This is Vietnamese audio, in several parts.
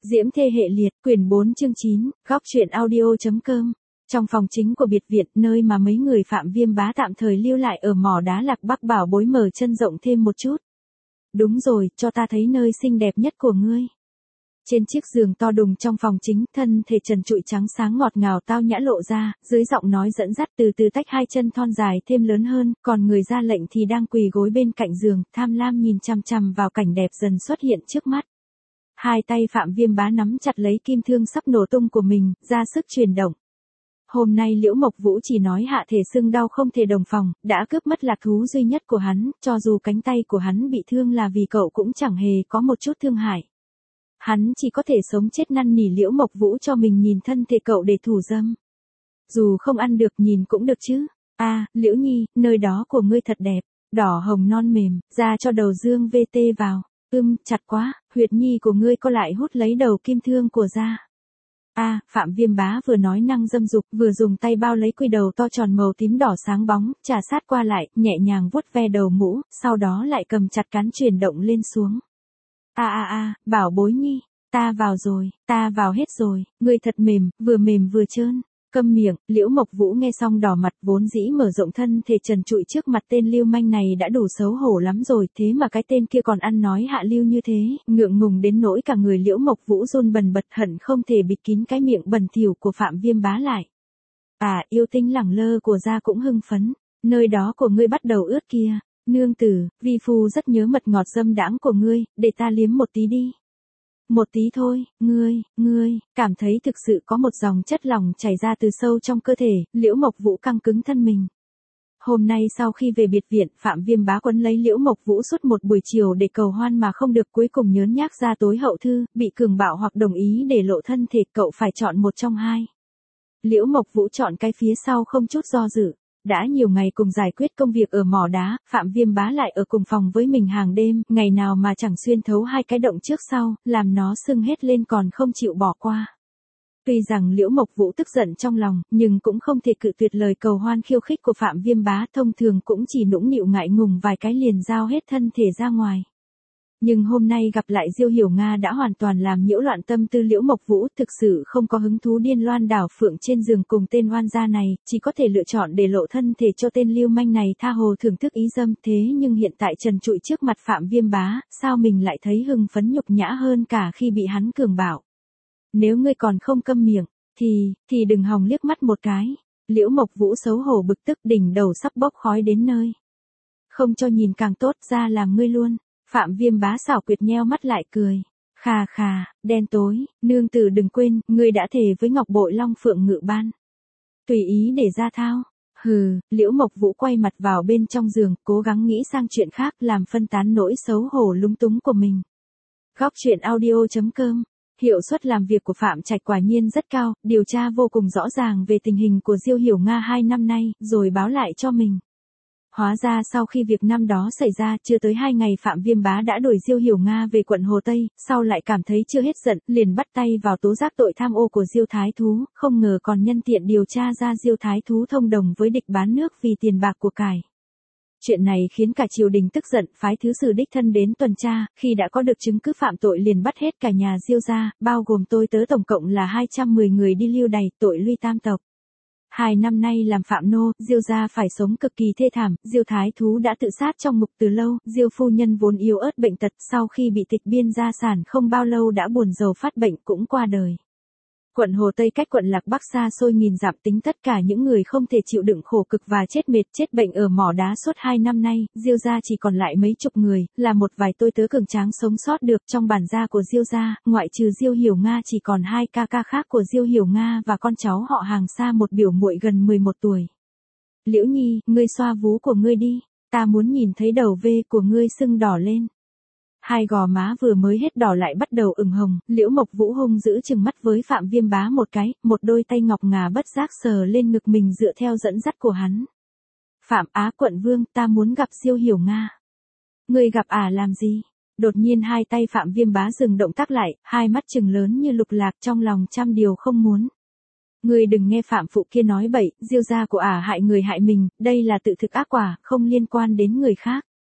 Diễm Thê Hệ Liệt, quyển 4 chương 9, góc truyện audio.com. Trong phòng chính của biệt viện, nơi mà mấy người Phạm Viêm Bá tạm thời lưu lại ở mỏ đá Lạc Bắc bảo bối mở chân rộng thêm một chút. Đúng rồi, cho ta thấy nơi xinh đẹp nhất của ngươi. Trên chiếc giường to đùng trong phòng chính, thân thể trần trụi trắng sáng ngọt ngào tao nhã lộ ra, dưới giọng nói dẫn dắt từ từ tách hai chân thon dài thêm lớn hơn, còn người ra lệnh thì đang quỳ gối bên cạnh giường, tham lam nhìn chằm chằm vào cảnh đẹp dần xuất hiện trước mắt. Hai tay Phạm Viêm Bá nắm chặt lấy kim thương sắp nổ tung của mình, ra sức chuyển động. Hôm nay Liễu Mộc Vũ chỉ nói hạ thể sưng đau không thể đồng phòng, đã cướp mất lạc thú duy nhất của hắn, cho dù cánh tay của hắn bị thương là vì cậu cũng chẳng hề có một chút thương hại. Hắn chỉ có thể sống chết năn nỉ Liễu Mộc Vũ cho mình nhìn thân thể cậu để thủ dâm. Dù không ăn được nhìn cũng được chứ. Liễu Nhi, nơi đó của ngươi thật đẹp, đỏ hồng non mềm, ra cho đầu dương VT vào. Chặt quá, huyệt nhi của ngươi có lại hút lấy đầu kim thương của ra. Phạm Viêm Bá vừa nói năng dâm dục, vừa dùng tay bao lấy quy đầu to tròn màu tím đỏ sáng bóng, trà sát qua lại, nhẹ nhàng vuốt ve đầu mũ, sau đó lại cầm chặt cán chuyển động lên xuống. Bảo bối nhi, ta vào rồi, ta vào hết rồi, ngươi thật mềm vừa trơn. Câm miệng, Liễu Mộc Vũ nghe xong đỏ mặt, vốn dĩ mở rộng thân thể trần trụi trước mặt tên lưu manh này đã đủ xấu hổ lắm rồi, thế mà cái tên kia còn ăn nói hạ lưu như thế, ngượng ngùng đến nỗi cả người Liễu Mộc Vũ run bần bật, hận không thể bịt kín cái miệng bẩn thỉu của Phạm Viêm Bá lại. Yêu tinh lẳng lơ của gia cũng hưng phấn, nơi đó của ngươi bắt đầu ướt kia, nương tử, vi phu rất nhớ mật ngọt dâm đãng của ngươi, để ta liếm một tí đi. Một tí thôi, ngươi, cảm thấy thực sự có một dòng chất lỏng chảy ra từ sâu trong cơ thể, Liễu Mộc Vũ căng cứng thân mình. Hôm nay sau khi về biệt viện, Phạm Viêm Bá quấn lấy Liễu Mộc Vũ suốt một buổi chiều để cầu hoan mà không được, cuối cùng nhớn nhác ra tối hậu thư, bị cường bạo hoặc đồng ý để lộ thân thể, cậu phải chọn một trong hai. Liễu Mộc Vũ chọn cái phía sau không chút do dự. Đã nhiều ngày cùng giải quyết công việc ở mỏ đá, Phạm Viêm Bá lại ở cùng phòng với mình hàng đêm, ngày nào mà chẳng xuyên thấu hai cái động trước sau, làm nó sưng hết lên còn không chịu bỏ qua. Tuy rằng Liễu Mộc Vũ tức giận trong lòng, nhưng cũng không thể cự tuyệt lời cầu hoan khiêu khích của Phạm Viêm Bá, thông thường cũng chỉ nũng nịu ngại ngùng vài cái liền giao hết thân thể ra ngoài. Nhưng hôm nay gặp lại Diêu Hiểu Nga đã hoàn toàn làm nhiễu loạn tâm tư Liễu Mộc Vũ, thực sự không có hứng thú điên loan đảo phượng trên giường cùng tên oan gia này, chỉ có thể lựa chọn để lộ thân thể cho tên lưu manh này tha hồ thưởng thức ý dâm, thế nhưng hiện tại trần trụi trước mặt Phạm Viêm Bá, sao mình lại thấy hưng phấn nhục nhã hơn cả khi bị hắn cường bạo. Nếu ngươi còn không câm miệng, thì đừng hòng liếc mắt một cái. Liễu Mộc Vũ xấu hổ bực tức, đỉnh đầu sắp bốc khói đến nơi. Không cho nhìn càng tốt, ra làm ngươi luôn. Phạm Viêm Bá xảo quyệt nheo mắt lại cười. Khà, đen tối, nương tử đừng quên, ngươi đã thề với Ngọc Bội Long Phượng Ngự Ban. Tùy ý để ra thao. Liễu Mộc Vũ quay mặt vào bên trong giường, cố gắng nghĩ sang chuyện khác, làm phân tán nỗi xấu hổ lúng túng của mình. Góc truyện audio.com. Hiệu suất làm việc của Phạm Trạch quả nhiên rất cao, điều tra vô cùng rõ ràng về tình hình của Diêu Hiểu Nga 2 năm nay, rồi báo lại cho mình. Hóa ra sau khi việc năm đó xảy ra, chưa tới 2 ngày Phạm Viêm Bá đã đuổi Diêu Hiểu Nga về quận Hồ Tây, sau lại cảm thấy chưa hết giận, liền bắt tay vào tố giác tội tham ô của Diêu Thái Thú, không ngờ còn nhân tiện điều tra ra Diêu Thái Thú thông đồng với địch bán nước vì tiền bạc của cải. Chuyện này khiến cả triều đình tức giận, phái thứ sử đích thân đến tuần tra, khi đã có được chứng cứ phạm tội liền bắt hết cả nhà Diêu gia, bao gồm tôi tớ tổng cộng là 210 người đi lưu đày, tội lui tam tộc. 2 năm nay làm phạm nô, Diêu gia phải sống cực kỳ thê thảm, Diêu Thái Thú đã tự sát trong ngục từ lâu, Diêu phu nhân vốn yếu ớt bệnh tật, sau khi bị tịch biên gia sản không bao lâu đã buồn rầu phát bệnh cũng qua đời. Quận Hồ Tây cách quận Lạc Bắc xa xôi nghìn dặm, tính tất cả những người không thể chịu đựng khổ cực và chết mệt chết bệnh ở mỏ đá suốt 2 năm nay, Diêu gia chỉ còn lại mấy chục người, là một vài tôi tớ cường tráng sống sót được. Trong bản gia của Diêu gia, ngoại trừ Diêu Hiểu Nga chỉ còn 2 ca ca khác của Diêu Hiểu Nga và con cháu họ hàng xa một biểu muội gần 11 tuổi. Liễu Nhi, ngươi xoa vú của ngươi đi, ta muốn nhìn thấy đầu V của ngươi sưng đỏ lên. Hai gò má vừa mới hết đỏ lại bắt đầu ửng hồng, Liễu Mộc Vũ hung dữ trừng mắt với Phạm Viêm Bá một cái, một đôi tay ngọc ngà bất giác sờ lên ngực mình dựa theo dẫn dắt của hắn. Phạm quận vương, ta muốn gặp Diêu Hiểu Nga. Ngươi gặp làm gì? Đột nhiên hai tay Phạm Viêm Bá dừng động tác lại, hai mắt trừng lớn như lục lạc, trong lòng trăm điều không muốn. Ngươi đừng nghe Phạm phụ kia nói bậy, Diêu gia của hại người hại mình, đây là tự thực ác quả, không liên quan đến người khác.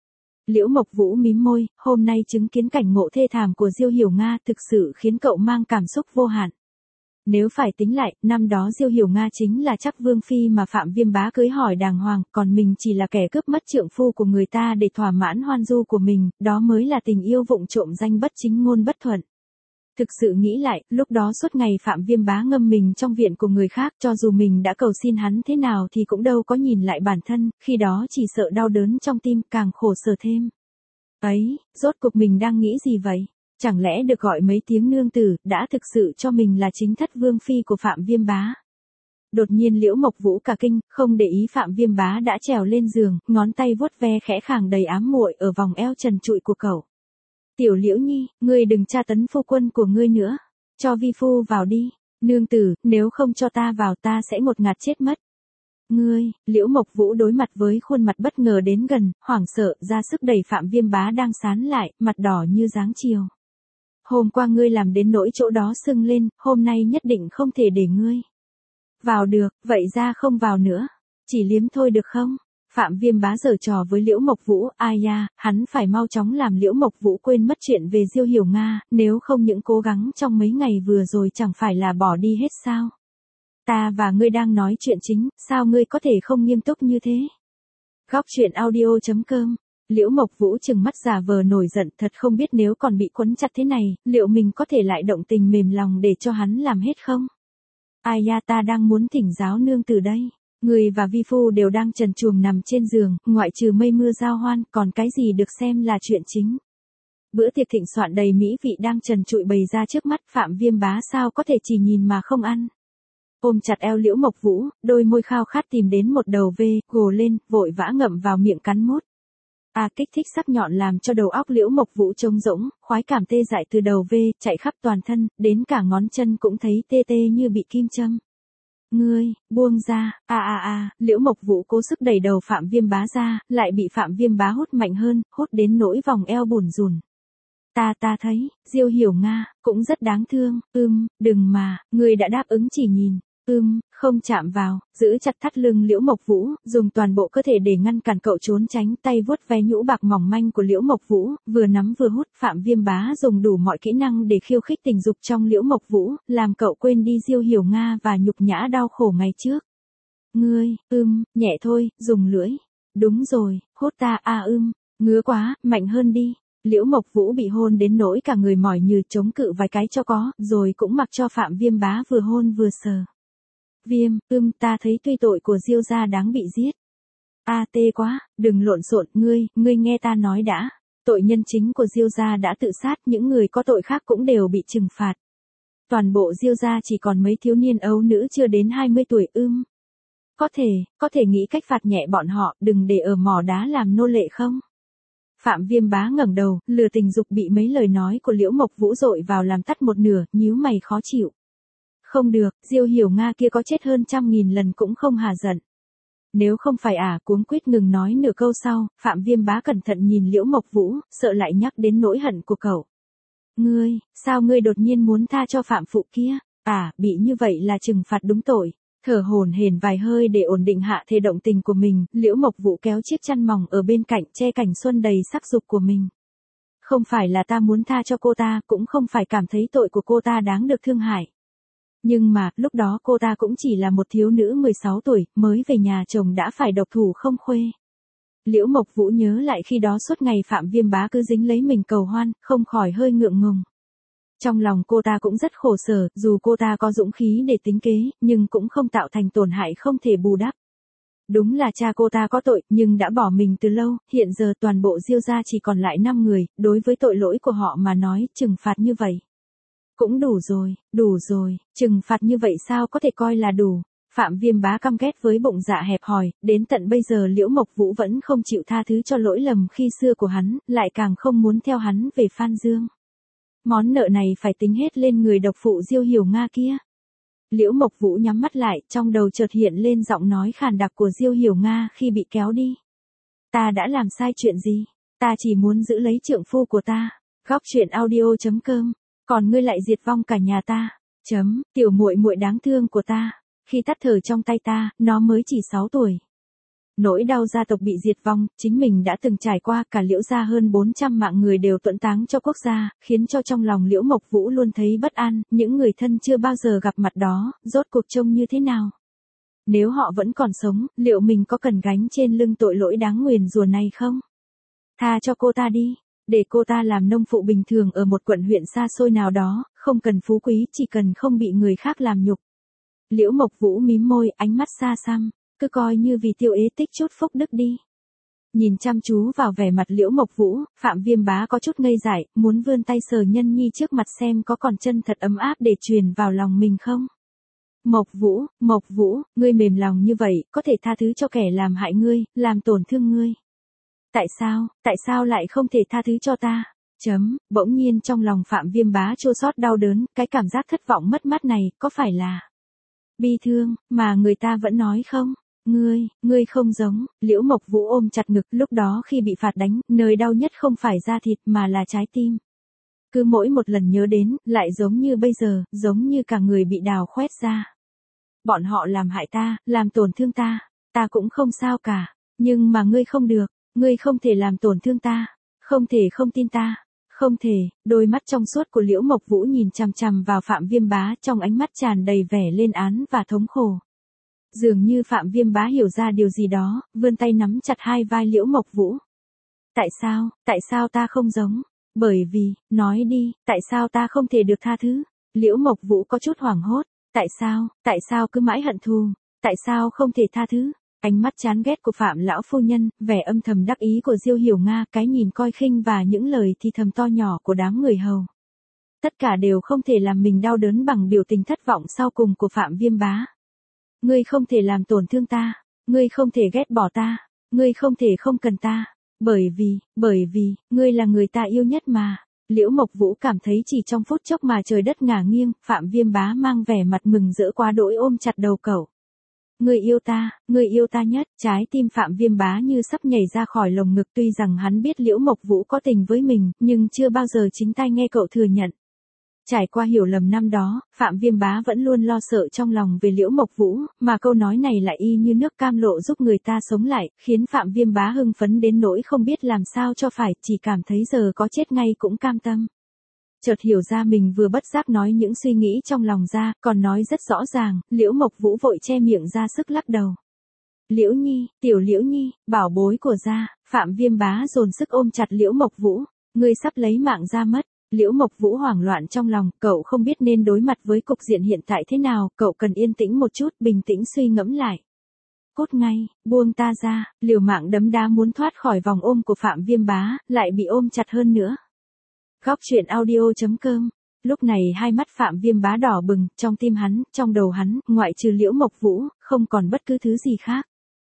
Liễu Mộc Vũ mím môi, hôm nay chứng kiến cảnh ngộ thê thảm của Diêu Hiểu Nga thực sự khiến cậu mang cảm xúc vô hạn. Nếu phải tính lại, năm đó Diêu Hiểu Nga chính là chắc vương phi mà Phạm Viêm Bá cưới hỏi đàng hoàng, còn mình chỉ là kẻ cướp mất trượng phu của người ta để thỏa mãn hoan du của mình, đó mới là tình yêu vụng trộm danh bất chính ngôn bất thuận. Thực sự nghĩ lại, lúc đó suốt ngày Phạm Viêm Bá ngâm mình trong viện của người khác, cho dù mình đã cầu xin hắn thế nào thì cũng đâu có nhìn lại bản thân, khi đó chỉ sợ đau đớn trong tim, càng khổ sở thêm. Ấy, rốt cuộc mình đang nghĩ gì vậy? Chẳng lẽ được gọi mấy tiếng nương tử, đã thực sự cho mình là chính thất vương phi của Phạm Viêm Bá? Đột nhiên Liễu Mộc Vũ cả kinh, không để ý Phạm Viêm Bá đã trèo lên giường, ngón tay vuốt ve khẽ khàng đầy ám muội ở vòng eo trần trụi của cậu. Tiểu Liễu Nhi, ngươi đừng tra tấn phu quân của ngươi nữa. Cho vi phu vào đi. Nương tử, nếu không cho ta vào ta sẽ ngột ngạt chết mất. Ngươi, Liễu Mộc Vũ đối mặt với khuôn mặt bất ngờ đến gần, hoảng sợ, ra sức đẩy Phạm Viêm Bá đang sán lại, mặt đỏ như dáng chiều. Hôm qua ngươi làm đến nỗi chỗ đó sưng lên, hôm nay nhất định không thể để ngươi vào được, vậy ra không vào nữa. Chỉ liếm thôi được không? Phạm Viêm Bá giở trò với Liễu Mộc Vũ, ai da, hắn phải mau chóng làm Liễu Mộc Vũ quên mất chuyện về Diêu Hiểu Nga, nếu không những cố gắng trong mấy ngày vừa rồi chẳng phải là bỏ đi hết sao? Ta và ngươi đang nói chuyện chính, sao ngươi có thể không nghiêm túc như thế? Góc truyện audio.com. Liễu Mộc Vũ trừng mắt giả vờ nổi giận, thật không biết nếu còn bị quấn chặt thế này, liệu mình có thể lại động tình mềm lòng để cho hắn làm hết không? Ai da, ta đang muốn thỉnh giáo nương từ đây. Người và vi phu đều đang trần truồng nằm trên giường, ngoại trừ mây mưa giao hoan, còn cái gì được xem là chuyện chính. Bữa tiệc thịnh soạn đầy mỹ vị đang trần trụi bày ra trước mắt, Phạm Viêm Bá sao có thể chỉ nhìn mà không ăn. Ôm chặt eo Liễu Mộc Vũ, đôi môi khao khát tìm đến một đầu vê, gồ lên, vội vã ngậm vào miệng cắn mút. Kích thích sắc nhọn làm cho đầu óc Liễu Mộc Vũ trống rỗng, khoái cảm tê dại từ đầu vê, chạy khắp toàn thân, đến cả ngón chân cũng thấy tê tê như bị kim châm. Ngươi, buông ra, Liễu Mộc Vũ cố sức đẩy đầu Phạm Viêm Bá ra, lại bị Phạm Viêm Bá hút mạnh hơn, hút đến nỗi vòng eo bủn rủn. Ta thấy, Diêu Hiểu Nga, cũng rất đáng thương, đừng mà, ngươi đã đáp ứng chỉ nhìn, không chạm vào, giữ chặt thắt lưng Liễu Mộc Vũ, dùng toàn bộ cơ thể để ngăn cản cậu trốn tránh, tay vuốt ve nhũ bạc mỏng manh của Liễu Mộc Vũ, vừa nắm vừa hút, Phạm Viêm Bá dùng đủ mọi kỹ năng để khiêu khích tình dục trong Liễu Mộc Vũ, làm cậu quên đi Diêu Hiểu Nga và nhục nhã đau khổ ngày trước. Ngươi, nhẹ thôi, dùng lưỡi. Đúng rồi, hút ta ngứa quá, mạnh hơn đi. Liễu Mộc Vũ bị hôn đến nỗi cả người mỏi như chống cự vài cái cho có, rồi cũng mặc cho Phạm Viêm Bá vừa hôn vừa sờ. Ta thấy tuy tội của Diêu gia đáng bị giết. Tê quá, đừng lộn xộn, ngươi nghe ta nói đã. Tội nhân chính của Diêu gia đã tự sát, những người có tội khác cũng đều bị trừng phạt. Toàn bộ Diêu gia chỉ còn mấy thiếu niên ấu nữ chưa đến 20 tuổi. Có thể nghĩ cách phạt nhẹ bọn họ, đừng để ở mỏ đá làm nô lệ không? Phạm Viêm Bá ngẩng đầu, lừa tình dục bị mấy lời nói của Liễu Mộc Vũ dội vào làm tắt một nửa, nhíu mày khó chịu. Không được, Diêu Hiểu Nga kia có chết hơn 100.000 lần cũng không hả giận. Nếu không phải cuống quýt ngừng nói nửa câu sau, Phạm Viêm Bá cẩn thận nhìn Liễu Mộc Vũ, sợ lại nhắc đến nỗi hận của cậu. Sao ngươi đột nhiên muốn tha cho Phạm phụ kia? Bị như vậy là trừng phạt đúng tội. Thở hổn hển vài hơi để ổn định hạ thê động tình của mình, Liễu Mộc Vũ kéo chiếc chăn mỏng ở bên cạnh che cảnh xuân đầy sắc dục của mình. Không phải là ta muốn tha cho cô ta, cũng không phải cảm thấy tội của cô ta đáng được thương hại. Nhưng mà, lúc đó cô ta cũng chỉ là một thiếu nữ 16 tuổi, mới về nhà chồng đã phải độc thủ không khuê. Liễu Mộc Vũ nhớ lại khi đó suốt ngày Phạm Viêm Bá cứ dính lấy mình cầu hoan, không khỏi hơi ngượng ngùng. Trong lòng cô ta cũng rất khổ sở, dù cô ta có dũng khí để tính kế, nhưng cũng không tạo thành tổn hại không thể bù đắp. Đúng là cha cô ta có tội, nhưng đã bỏ mình từ lâu, hiện giờ toàn bộ Diêu gia chỉ còn lại 5 người, đối với tội lỗi của họ mà nói, trừng phạt như vậy. Cũng đủ rồi, trừng phạt như vậy sao có thể coi là đủ. Phạm Viêm Bá căm ghét với bụng dạ hẹp hòi, đến tận bây giờ Liễu Mộc Vũ vẫn không chịu tha thứ cho lỗi lầm khi xưa của hắn, lại càng không muốn theo hắn về Phan Dương. Món nợ này phải tính hết lên người độc phụ Diêu Hiểu Nga kia. Liễu Mộc Vũ nhắm mắt lại, trong đầu chợt hiện lên giọng nói khàn đặc của Diêu Hiểu Nga khi bị kéo đi. Ta đã làm sai chuyện gì? Ta chỉ muốn giữ lấy trượng phu của ta. Góc truyện audio.com. Còn ngươi lại diệt vong cả nhà ta. Tiểu muội muội đáng thương của ta. Khi tắt thở trong tay ta, nó mới chỉ 6 tuổi. Nỗi đau gia tộc bị diệt vong, chính mình đã từng trải qua, cả Liễu gia hơn 400 mạng người đều tuẫn táng cho quốc gia, khiến cho trong lòng Liễu Mộc Vũ luôn thấy bất an, những người thân chưa bao giờ gặp mặt đó, rốt cuộc trông như thế nào? Nếu họ vẫn còn sống, liệu mình có cần gánh trên lưng tội lỗi đáng nguyền rủa này không? Tha cho cô ta đi, để cô ta làm nông phụ bình thường ở một quận huyện xa xôi nào đó, không cần phú quý, chỉ cần không bị người khác làm nhục. Liễu Mộc Vũ mím môi, ánh mắt xa xăm, cứ coi như vì Tiêu Ế tích chút phúc đức đi. Nhìn chăm chú vào vẻ mặt Liễu Mộc Vũ, Phạm Viêm Bá có chút ngây dại, muốn vươn tay sờ Nhân Nhi trước mặt xem có còn chân thật ấm áp để truyền vào lòng mình không. Mộc Vũ, ngươi mềm lòng như vậy, có thể tha thứ cho kẻ làm hại ngươi, làm tổn thương ngươi. Tại sao lại không thể tha thứ cho ta? Bỗng nhiên trong lòng Phạm Viêm Bá chua xót đau đớn, cái cảm giác thất vọng mất mát này, có phải là bi thương, mà người ta vẫn nói không? Ngươi không giống, Liễu Mộc Vũ ôm chặt ngực, lúc đó khi bị phạt đánh, nơi đau nhất không phải da thịt mà là trái tim. Cứ mỗi một lần nhớ đến, lại giống như bây giờ, giống như cả người bị đào khoét ra. Bọn họ làm hại ta, làm tổn thương ta cũng không sao cả, nhưng mà ngươi không được, ngươi không thể làm tổn thương ta, không thể không tin ta, không thể. Đôi mắt trong suốt của Liễu Mộc Vũ nhìn chằm chằm vào Phạm Viêm Bá, trong ánh mắt tràn đầy vẻ lên án và thống khổ. Dường như Phạm Viêm Bá hiểu ra điều gì đó, vươn tay nắm chặt hai vai Liễu Mộc Vũ. Tại sao ta không giống? Bởi vì, nói đi, tại sao ta không thể được tha thứ? Liễu Mộc Vũ có chút hoảng hốt. Tại sao cứ mãi hận thù? Tại sao không thể tha thứ? Ánh mắt chán ghét của Phạm lão phu nhân, vẻ âm thầm đắc ý của Diêu Hiểu Nga, cái nhìn coi khinh và những lời thì thầm to nhỏ của đám người hầu. Tất cả đều không thể làm mình đau đớn bằng biểu tình thất vọng sau cùng của Phạm Viêm Bá. Ngươi không thể làm tổn thương ta, ngươi không thể ghét bỏ ta, ngươi không thể không cần ta, bởi vì, ngươi là người ta yêu nhất mà. Liễu Mộc Vũ cảm thấy chỉ trong phút chốc mà trời đất ngả nghiêng, Phạm Viêm Bá mang vẻ mặt mừng rỡ quá đỗi ôm chặt đầu cậu. Ngươi yêu ta nhất, trái tim Phạm Viêm Bá như sắp nhảy ra khỏi lồng ngực, tuy rằng hắn biết Liễu Mộc Vũ có tình với mình, nhưng chưa bao giờ chính tai nghe cậu thừa nhận. Trải qua hiểu lầm năm đó, Phạm Viêm Bá vẫn luôn lo sợ trong lòng về Liễu Mộc Vũ, mà câu nói này lại y như nước cam lộ giúp người ta sống lại, khiến Phạm Viêm Bá hưng phấn đến nỗi không biết làm sao cho phải, chỉ cảm thấy giờ có chết ngay cũng cam tâm. Chợt hiểu ra mình vừa bất giác nói những suy nghĩ trong lòng ra, còn nói rất rõ ràng, Liễu Mộc Vũ vội che miệng ra sức lắc đầu. Liễu Nhi, tiểu Liễu Nhi, bảo bối của gia. Phạm Viêm Bá dồn sức ôm chặt Liễu Mộc Vũ, ngươi sắp lấy mạng ra mất. Liễu Mộc Vũ hoảng loạn trong lòng, cậu không biết nên đối mặt với cục diện hiện tại thế nào, cậu cần yên tĩnh một chút, bình tĩnh suy ngẫm lại. Cút ngay, buông ta ra, liều mạng đấm đá muốn thoát khỏi vòng ôm của Phạm Viêm Bá, lại bị ôm chặt hơn nữa. Góc truyện audio.com. Lúc này hai mắt Phạm Viêm Bá đỏ bừng, trong tim hắn, trong đầu hắn, ngoại trừ Liễu Mộc Vũ, không còn bất cứ thứ gì khác.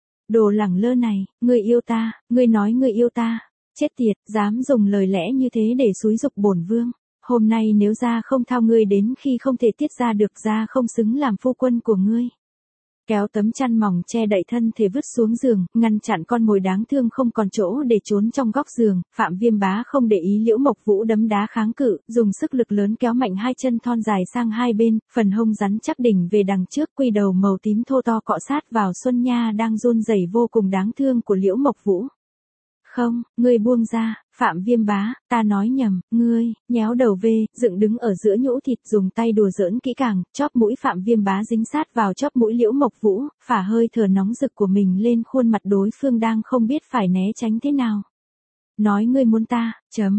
Đồ lẳng lơ này, ngươi yêu ta, ngươi nói ngươi yêu ta. Chết tiệt, dám dùng lời lẽ như thế để xúi giục bổn vương. Hôm nay nếu gia không thao ngươi đến khi không thể tiết ra được, gia không xứng làm phu quân của ngươi. Kéo tấm chăn mỏng che đậy thân thể vứt xuống giường, ngăn chặn con mồi đáng thương không còn chỗ để trốn trong góc giường. Phạm Viêm Bá không để ý Liễu Mộc Vũ đấm đá kháng cự, dùng sức lực lớn kéo mạnh hai chân thon dài sang hai bên, phần hông rắn chắc đỉnh về đằng trước, quy đầu màu tím thô to cọ sát vào Xuân Nha đang run rẩy vô cùng đáng thương của Liễu Mộc Vũ. Không, ngươi buông ra, Phạm Viêm Bá, ta nói nhầm, ngươi, nhéo đầu về, dựng đứng ở giữa nhũ thịt, dùng tay đùa giỡn kỹ càng, chóp mũi Phạm Viêm Bá dính sát vào chóp mũi Liễu Mộc Vũ, phả hơi thở nóng rực của mình lên khuôn mặt đối phương đang không biết phải né tránh thế nào. Nói ngươi muốn ta,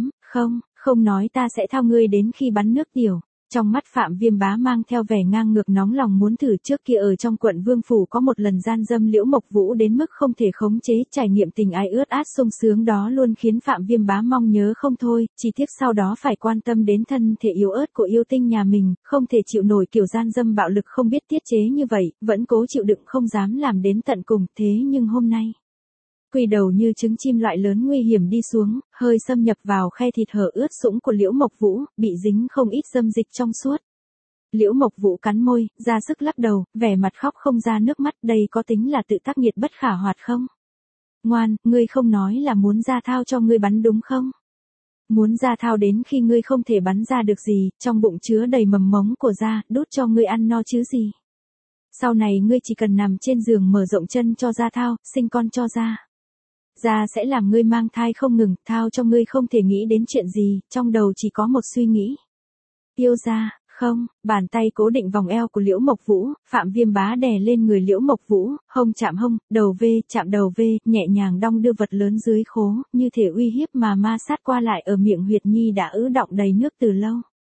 không nói ta sẽ thao ngươi đến khi bắn nước tiểu. Trong mắt Phạm Viêm Bá mang theo vẻ ngang ngược nóng lòng muốn thử, trước kia ở trong quận Vương Phủ có một lần gian dâm Liễu Mộc Vũ đến mức không thể khống chế, trải nghiệm tình ái ướt át sung sướng đó luôn khiến Phạm Viêm Bá mong nhớ không thôi, chỉ tiếc sau đó phải quan tâm đến thân thể yếu ớt của yêu tinh nhà mình, không thể chịu nổi kiểu gian dâm bạo lực không biết tiết chế như vậy, vẫn cố chịu đựng không dám làm đến tận cùng, thế nhưng hôm nay. Quy đầu như trứng chim loại lớn nguy hiểm đi xuống, hơi xâm nhập vào khe thịt hở ướt sũng của Liễu Mộc Vũ, bị dính không ít dâm dịch trong suốt. Liễu Mộc Vũ cắn môi, ra sức lắc đầu, vẻ mặt khóc không ra nước mắt, đây có tính là tự tác nghiệt bất khả hoạt không? Ngoan, ngươi không nói là muốn ra thao cho ngươi bắn đúng không? Muốn ra thao đến khi ngươi không thể bắn ra được gì, trong bụng chứa đầy mầm mống của da, đút cho ngươi ăn no chứ gì? Sau này ngươi chỉ cần nằm trên giường mở rộng chân cho ra thao, sinh con cho ra. Ra sẽ làm ngươi mang thai không ngừng, thao cho ngươi không thể nghĩ đến chuyện gì, trong đầu chỉ có một suy nghĩ. Yêu ra, không, bàn tay cố định vòng eo của Liễu Mộc Vũ, Phạm Viêm Bá đè lên người Liễu Mộc Vũ, hông chạm hông, đầu về, chạm đầu về, nhẹ nhàng đong đưa vật lớn dưới khố, như thể uy hiếp mà ma sát qua lại ở miệng huyệt nhi đã ứ đọng đầy nước từ lâu.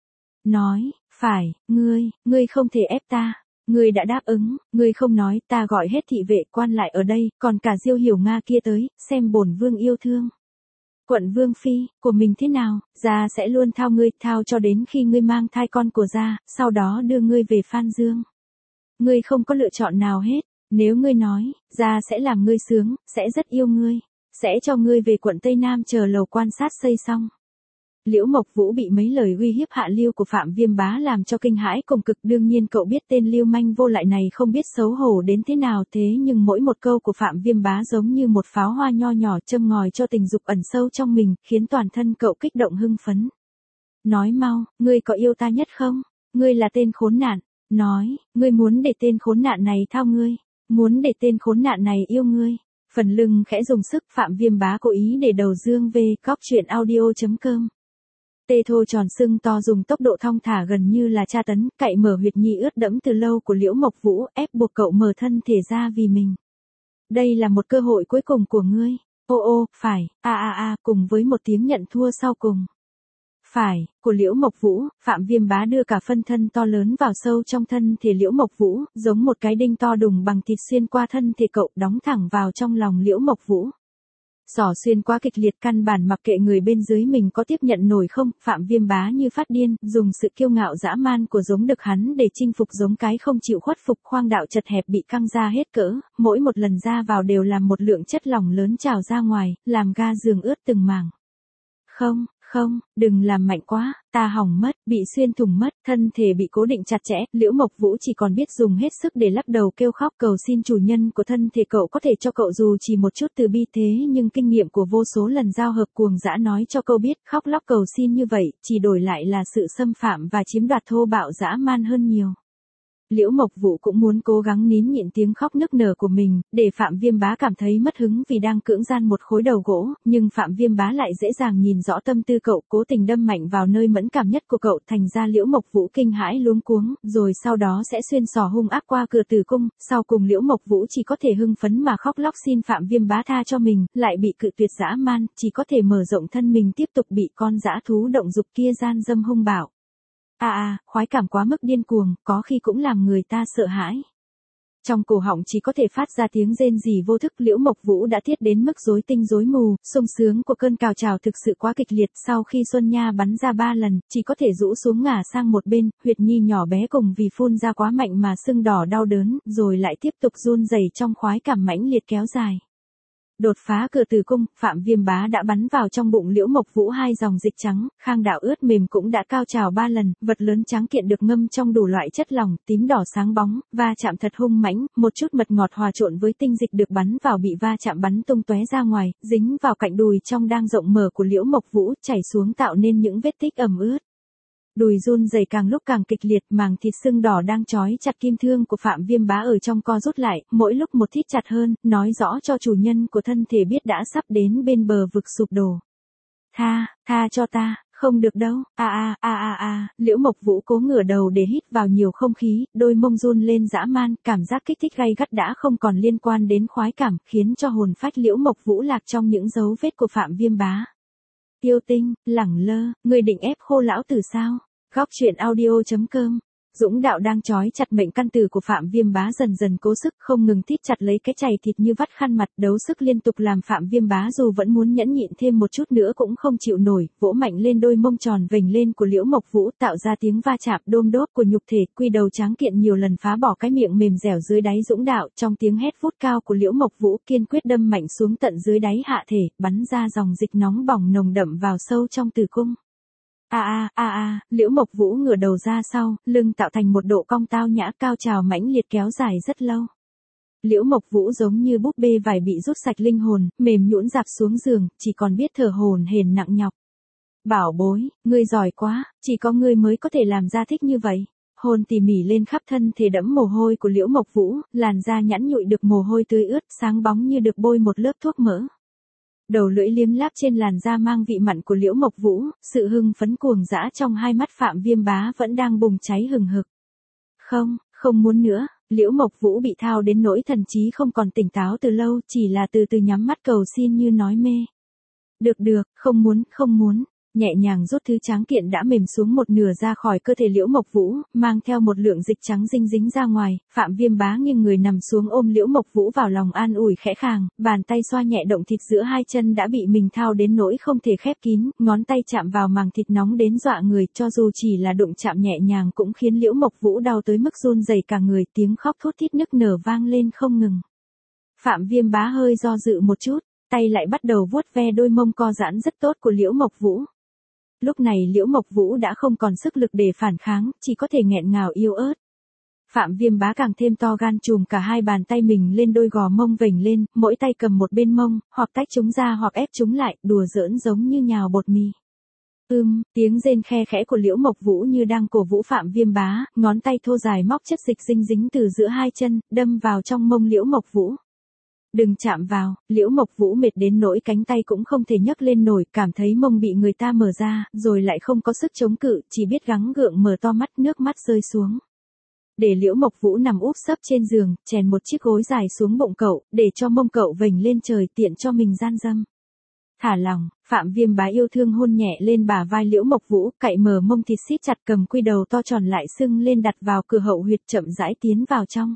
Nói, phải, ngươi không thể ép ta. Ngươi đã đáp ứng, ngươi không nói, ta gọi hết thị vệ quan lại ở đây, còn cả Diêu Hiểu Nga kia tới, xem bổn vương yêu thương. Quận Vương Phi, của mình thế nào, gia sẽ luôn thao ngươi, thao cho đến khi ngươi mang thai con của gia, sau đó đưa ngươi về Phan Dương. Ngươi không có lựa chọn nào hết, nếu ngươi nói, gia sẽ làm ngươi sướng, sẽ rất yêu ngươi, sẽ cho ngươi về quận Tây Nam chờ lầu quan sát xây xong. Liễu Mộc Vũ bị mấy lời uy hiếp hạ lưu của Phạm Viêm Bá làm cho kinh hãi cùng cực, đương nhiên cậu biết tên lưu manh vô lại này không biết xấu hổ đến thế nào, thế nhưng mỗi một câu của Phạm Viêm Bá giống như một pháo hoa nho nhỏ châm ngòi cho tình dục ẩn sâu trong mình, khiến toàn thân cậu kích động hưng phấn. Nói mau, ngươi có yêu ta nhất không? Ngươi là tên khốn nạn. Nói, ngươi muốn để tên khốn nạn này thao ngươi, muốn để tên khốn nạn này yêu ngươi. Phần lưng khẽ dùng sức, Phạm Viêm Bá cố ý để đầu dương về, cóc.audio.com. Tê thô tròn sưng to dùng tốc độ thong thả gần như là tra tấn, cạy mở huyệt nhi ướt đẫm từ lâu của Liễu Mộc Vũ, ép buộc cậu mở thân thể ra vì mình. Đây là một cơ hội cuối cùng của ngươi. Ô, phải, cùng với một tiếng nhận thua sau cùng. Phải, của Liễu Mộc Vũ, Phạm Viêm Bá đưa cả phân thân to lớn vào sâu trong thân thể Liễu Mộc Vũ, giống một cái đinh to đùng bằng thịt xuyên qua thân thể cậu, đóng thẳng vào trong lòng Liễu Mộc Vũ. Giỏ xuyên quá kịch liệt, căn bản mặc kệ người bên dưới mình có tiếp nhận nổi không, Phạm Viêm Bá như phát điên, dùng sự kiêu ngạo dã man của giống đực hắn để chinh phục giống cái không chịu khuất phục, khoang đạo chật hẹp bị căng ra hết cỡ, mỗi một lần ra vào đều làm một lượng chất lỏng lớn trào ra ngoài, làm ga giường ướt từng mảng. Không, đừng làm mạnh quá, ta hỏng mất, bị xuyên thủng mất, thân thể bị cố định chặt chẽ, Liễu Mộc Vũ chỉ còn biết dùng hết sức để lắc đầu kêu khóc cầu xin chủ nhân của thân thể cậu có thể cho cậu dù chỉ một chút từ bi, thế nhưng kinh nghiệm của vô số lần giao hợp cuồng dã nói cho cậu biết, khóc lóc cầu xin như vậy, chỉ đổi lại là sự xâm phạm và chiếm đoạt thô bạo dã man hơn nhiều. Liễu Mộc Vũ cũng muốn cố gắng nín nhịn tiếng khóc nức nở của mình, để Phạm Viêm Bá cảm thấy mất hứng vì đang cưỡng gian một khối đầu gỗ, nhưng Phạm Viêm Bá lại dễ dàng nhìn rõ tâm tư cậu, cố tình đâm mạnh vào nơi mẫn cảm nhất của cậu, thành ra Liễu Mộc Vũ kinh hãi luống cuống, rồi sau đó sẽ xuyên xỏ hung ác qua cửa tử cung, sau cùng Liễu Mộc Vũ chỉ có thể hưng phấn mà khóc lóc xin Phạm Viêm Bá tha cho mình, lại bị cự tuyệt dã man, chỉ có thể mở rộng thân mình tiếp tục bị con dã thú động dục kia gian dâm hung bạo. Khoái cảm quá mức điên cuồng, có khi cũng làm người ta sợ hãi. Trong cổ họng chỉ có thể phát ra tiếng rên rỉ vô thức, Liễu Mộc Vũ đã thiết đến mức rối tinh rối mù, sung sướng của cơn cào trào thực sự quá kịch liệt, sau khi Xuân Nha bắn ra 3 lần, chỉ có thể rũ xuống ngả sang một bên, huyệt nhi nhỏ bé cùng vì phun ra quá mạnh mà sưng đỏ đau đớn, rồi lại tiếp tục run rẩy trong khoái cảm mãnh liệt kéo dài. Đột phá cửa tử cung, Phạm Viêm Bá đã bắn vào trong bụng Liễu Mộc Vũ 2 dòng dịch trắng, khang đạo ướt mềm cũng đã cao trào 3 lần, vật lớn trắng kiện được ngâm trong đủ loại chất lỏng, tím đỏ sáng bóng, va chạm thật hung mãnh, một chút mật ngọt hòa trộn với tinh dịch được bắn vào bị va chạm bắn tung tóe ra ngoài, dính vào cạnh đùi trong đang rộng mở của Liễu Mộc Vũ, chảy xuống tạo nên những vết tích ẩm ướt. Đùi run rẩy càng lúc càng kịch liệt, màng thịt sưng đỏ đang trói chặt kim thương của Phạm Viêm Bá ở trong co rút lại, mỗi lúc một thít chặt hơn, nói rõ cho chủ nhân của thân thể biết đã sắp đến bên bờ vực sụp đổ. Tha cho ta, không được đâu, Liễu Mộc Vũ cố ngửa đầu để hít vào nhiều không khí, đôi mông run lên dã man, cảm giác kích thích gay gắt đã không còn liên quan đến khoái cảm, khiến cho hồn phách Liễu Mộc Vũ lạc trong những dấu vết của Phạm Viêm Bá. Tiêu Tinh, lẳng lơ, người định ép khô lão tử sao? Góc.audio.com. Dũng đạo đang trói chặt mệnh căn tử của Phạm Viêm Bá dần dần cố sức không ngừng thít chặt lấy cái chày thịt như vắt khăn mặt, đấu sức liên tục làm Phạm Viêm Bá dù vẫn muốn nhẫn nhịn thêm một chút nữa cũng không chịu nổi, vỗ mạnh lên đôi mông tròn vểnh lên của Liễu Mộc Vũ, tạo ra tiếng va chạm đôm đốp của nhục thể, quy đầu tráng kiện nhiều lần phá bỏ cái miệng mềm dẻo dưới đáy Dũng đạo, trong tiếng hét vút cao của Liễu Mộc Vũ kiên quyết đâm mạnh xuống tận dưới đáy hạ thể, bắn ra dòng dịch nóng bỏng nồng đậm vào sâu trong tử cung. Liễu Mộc Vũ ngửa đầu ra sau, lưng tạo thành một độ cong tao nhã, cao trào mãnh liệt kéo dài rất lâu. Liễu Mộc Vũ giống như búp bê vải bị rút sạch linh hồn, mềm nhũn rạp xuống giường, chỉ còn biết thở hổn hển nặng nhọc. Bảo bối, ngươi giỏi quá, chỉ có ngươi mới có thể làm ra thích như vậy. hôn tỉ mỉ lên khắp thân thể đẫm mồ hôi của Liễu Mộc Vũ, làn da nhẵn nhụi được mồ hôi tươi ướt, sáng bóng như được bôi một lớp thuốc mỡ. Đầu lưỡi liếm láp trên làn da mang vị mặn của Liễu Mộc Vũ, sự hưng phấn cuồng dã trong hai mắt Phạm Viêm Bá vẫn đang bùng cháy hừng hực. Không, không muốn nữa, Liễu Mộc Vũ bị thao đến nỗi thần trí không còn tỉnh táo từ lâu, chỉ là từ từ nhắm mắt cầu xin như nói mê. Được được, không muốn, không muốn. Nhẹ nhàng rút thứ tráng kiện đã mềm xuống một nửa ra khỏi cơ thể Liễu Mộc Vũ, mang theo một lượng dịch trắng dinh dính ra ngoài, Phạm Viêm Bá nghiêng người nằm xuống ôm Liễu Mộc Vũ vào lòng an ủi khẽ khàng, bàn tay xoa nhẹ động thịt giữa hai chân đã bị mình thao đến nỗi không thể khép kín, ngón tay chạm vào màng thịt nóng đến dọa người, cho dù chỉ là đụng chạm nhẹ nhàng cũng khiến Liễu Mộc Vũ đau tới mức run rẩy cả người, tiếng khóc thút thít nức nở vang lên không ngừng. Phạm Viêm Bá hơi do dự một chút, tay lại bắt đầu vuốt ve đôi mông co giãn rất tốt của Liễu Mộc Vũ. Lúc này Liễu Mộc Vũ đã không còn sức lực để phản kháng, chỉ có thể nghẹn ngào yếu ớt. Phạm Viêm Bá càng thêm to gan chùm cả hai bàn tay mình lên đôi gò mông vểnh lên, mỗi tay cầm một bên mông, hoặc tách chúng ra hoặc ép chúng lại, đùa giỡn giống như nhào bột mì. Tiếng rên khe khẽ của Liễu Mộc Vũ như đang cổ vũ Phạm Viêm Bá, ngón tay thô dài móc chất dịch dinh dính từ giữa hai chân, đâm vào trong mông Liễu Mộc Vũ. Đừng chạm vào, Liễu Mộc Vũ mệt đến nỗi cánh tay cũng không thể nhấc lên nổi, cảm thấy mông bị người ta mở ra, rồi lại không có sức chống cự, chỉ biết gắng gượng mở to mắt, nước mắt rơi xuống. Để Liễu Mộc Vũ nằm úp sấp trên giường, chèn một chiếc gối dài xuống bụng cậu, để cho mông cậu vểnh lên trời tiện cho mình gian dâm. Thả lòng, Phạm Viêm Bá yêu thương hôn nhẹ lên bả vai Liễu Mộc Vũ, cạy mở mông thịt siết chặt, cầm quy đầu to tròn lại sưng lên đặt vào cửa hậu huyệt, chậm rãi tiến vào trong.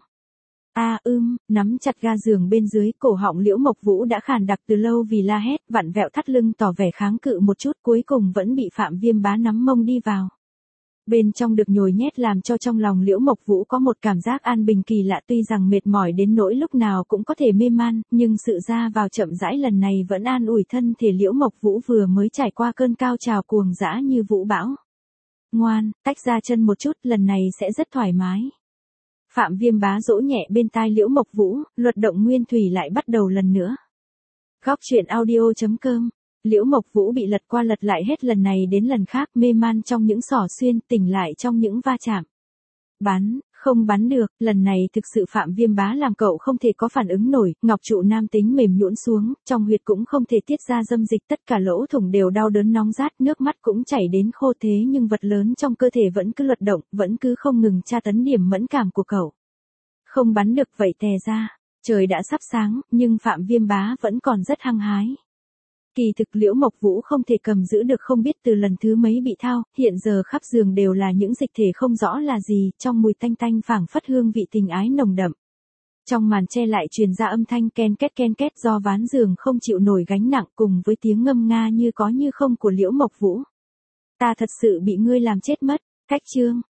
Nắm chặt ga giường bên dưới, cổ họng Liễu Mộc Vũ đã khàn đặc từ lâu vì la hét, vặn vẹo thắt lưng tỏ vẻ kháng cự một chút, cuối cùng vẫn bị Phạm Viêm Bá nắm mông đi vào. Bên trong được nhồi nhét làm cho trong lòng Liễu Mộc Vũ có một cảm giác an bình kỳ lạ, tuy rằng mệt mỏi đến nỗi lúc nào cũng có thể mê man, nhưng sự ra vào chậm rãi lần này vẫn an ủi thân thể Liễu Mộc Vũ vừa mới trải qua cơn cao trào cuồng dã như vũ bão. Ngoan, tách ra chân một chút, lần này sẽ rất thoải mái. Phạm Viêm Bá dỗ nhẹ bên tai Liễu Mộc Vũ, luật động nguyên thủy lại bắt đầu lần nữa. Góc truyện audio.com. Liễu Mộc Vũ bị lật qua lật lại hết lần này đến lần khác, mê man trong những xỏ xuyên, tỉnh lại trong những va chạm. Không bắn được, lần này thực sự Phạm Viêm Bá làm cậu không thể có phản ứng nổi, ngọc trụ nam tính mềm nhũn xuống, trong huyệt cũng không thể tiết ra dâm dịch, tất cả lỗ thủng đều đau đớn nóng rát, nước mắt cũng chảy đến khô, thế nhưng vật lớn trong cơ thể vẫn cứ luật động, vẫn cứ không ngừng tra tấn điểm mẫn cảm của cậu. Không bắn được vậy tè ra, trời đã sắp sáng, nhưng Phạm Viêm Bá vẫn còn rất hăng hái. Kỳ thực Liễu Mộc Vũ không thể cầm giữ được, không biết từ lần thứ mấy bị thao, hiện giờ khắp giường đều là những dịch thể không rõ là gì, trong mùi tanh tanh phảng phất hương vị tình ái nồng đậm. Trong màn che lại truyền ra âm thanh ken két do ván giường không chịu nổi gánh nặng, cùng với tiếng ngâm nga như có như không của Liễu Mộc Vũ. Ta thật sự bị ngươi làm chết mất. Cách chương